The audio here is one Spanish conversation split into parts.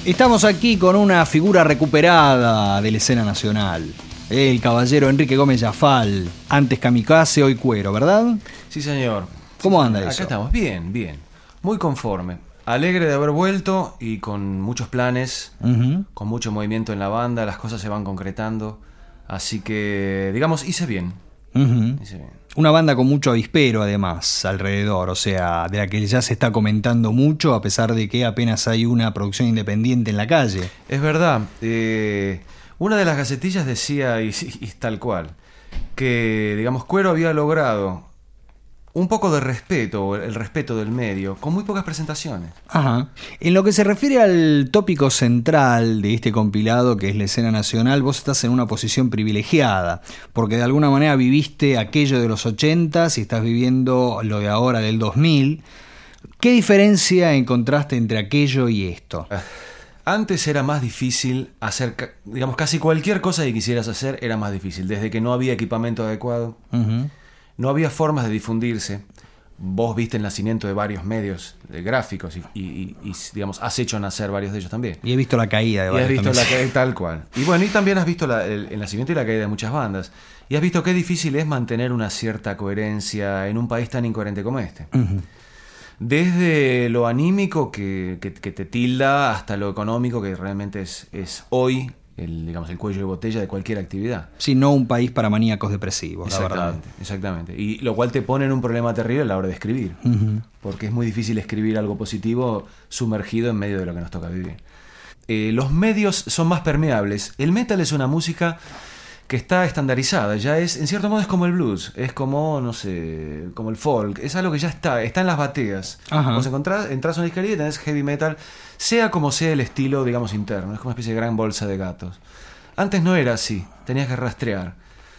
Estamos aquí con una figura recuperada de la escena nacional. El caballero Enrique Gómez Yafal, antes Kamikaze, hoy Cuero, ¿verdad? Sí, señor. ¿Cómo anda eso? Acá estamos, bien, bien. Muy conforme. Alegre de haber vuelto y con muchos planes, con mucho movimiento en la banda, las cosas se van concretando. Así que, digamos, hice bien. Hice bien. Una banda con mucho avispero además alrededor, o sea, de la que ya se está comentando mucho a pesar de que apenas hay una producción independiente en la calle. Es verdad. Una de las gacetillas decía, y tal cual, que, digamos, Cuero había logrado un poco de respeto, el respeto del medio, con muy pocas presentaciones. Ajá. En lo que se refiere al tópico central de este compilado, que es la escena nacional, vos estás en una posición privilegiada, porque de alguna manera viviste aquello de los 80s y estás viviendo lo de ahora del 2000. ¿Qué diferencia encontraste entre aquello y esto? Antes era más difícil hacer, digamos, casi cualquier cosa que quisieras hacer era más difícil, desde que no había equipamiento adecuado. No había formas de difundirse. Vos viste el nacimiento de varios medios gráficos y digamos, has hecho nacer varios de ellos también. Y he visto la caída de varios. Y has visto la caída tal cual. Y bueno, y también has visto el nacimiento y la caída de muchas bandas. Y has visto qué difícil es mantener una cierta coherencia en un país tan incoherente como este. Desde lo anímico que te tilda hasta lo económico que realmente es hoy digamos, el cuello de botella de cualquier actividad. Sí, no un país para maníacos depresivos, la verdad. Exactamente. Y lo cual te pone en un problema terrible a la hora de escribir. Porque es muy difícil escribir algo positivo sumergido en medio de lo que nos toca vivir. Los medios son más permeables. El metal es una música que está estandarizada. Ya es, en cierto modo, es como el blues. Es como, no sé, como el folk. Es algo que ya está en las bateas. Vos entrás a una disquería y tenés heavy metal, sea como sea el estilo, digamos, interno. Es como una especie de gran bolsa de gatos. Antes no era así. Tenías que rastrear.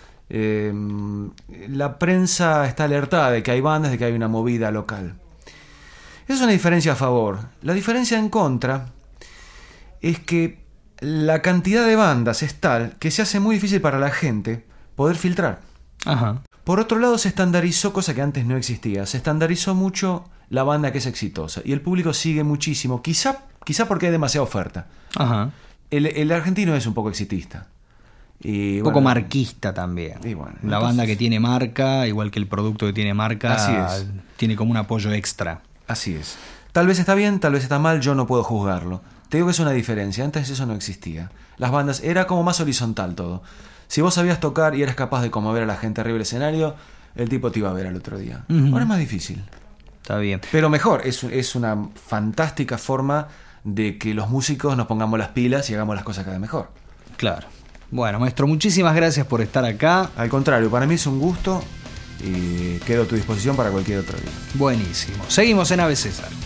La prensa está alertada de que hay bandas, de que hay una movida local. Esa es una diferencia a favor. La diferencia en contra es que la cantidad de bandas es tal que se hace muy difícil para la gente poder filtrar. Por otro lado, se estandarizó, cosa que antes no existía, se estandarizó mucho la banda que es exitosa y el público sigue muchísimo, quizá porque hay demasiada oferta. El argentino es un poco exitista. Y, un poco marquista también. Y bueno, la banda que tiene marca, igual que el producto que tiene marca, tiene como un apoyo extra. Así es. Tal vez está bien, tal vez está mal, yo no puedo juzgarlo. Te digo que es una diferencia. Antes eso no existía. Las bandas era como más horizontal todo. Si vos sabías tocar y eras capaz de conmover a la gente arriba del escenario, el tipo te iba a ver al otro día. Ahora es más difícil. Está bien. Pero mejor, es una fantástica forma de que los músicos nos pongamos las pilas y hagamos las cosas cada vez mejor. Claro. Bueno, maestro, muchísimas gracias por estar acá. Al contrario, para mí es un gusto y quedo a tu disposición para cualquier otro día. Buenísimo. Seguimos en Ave César.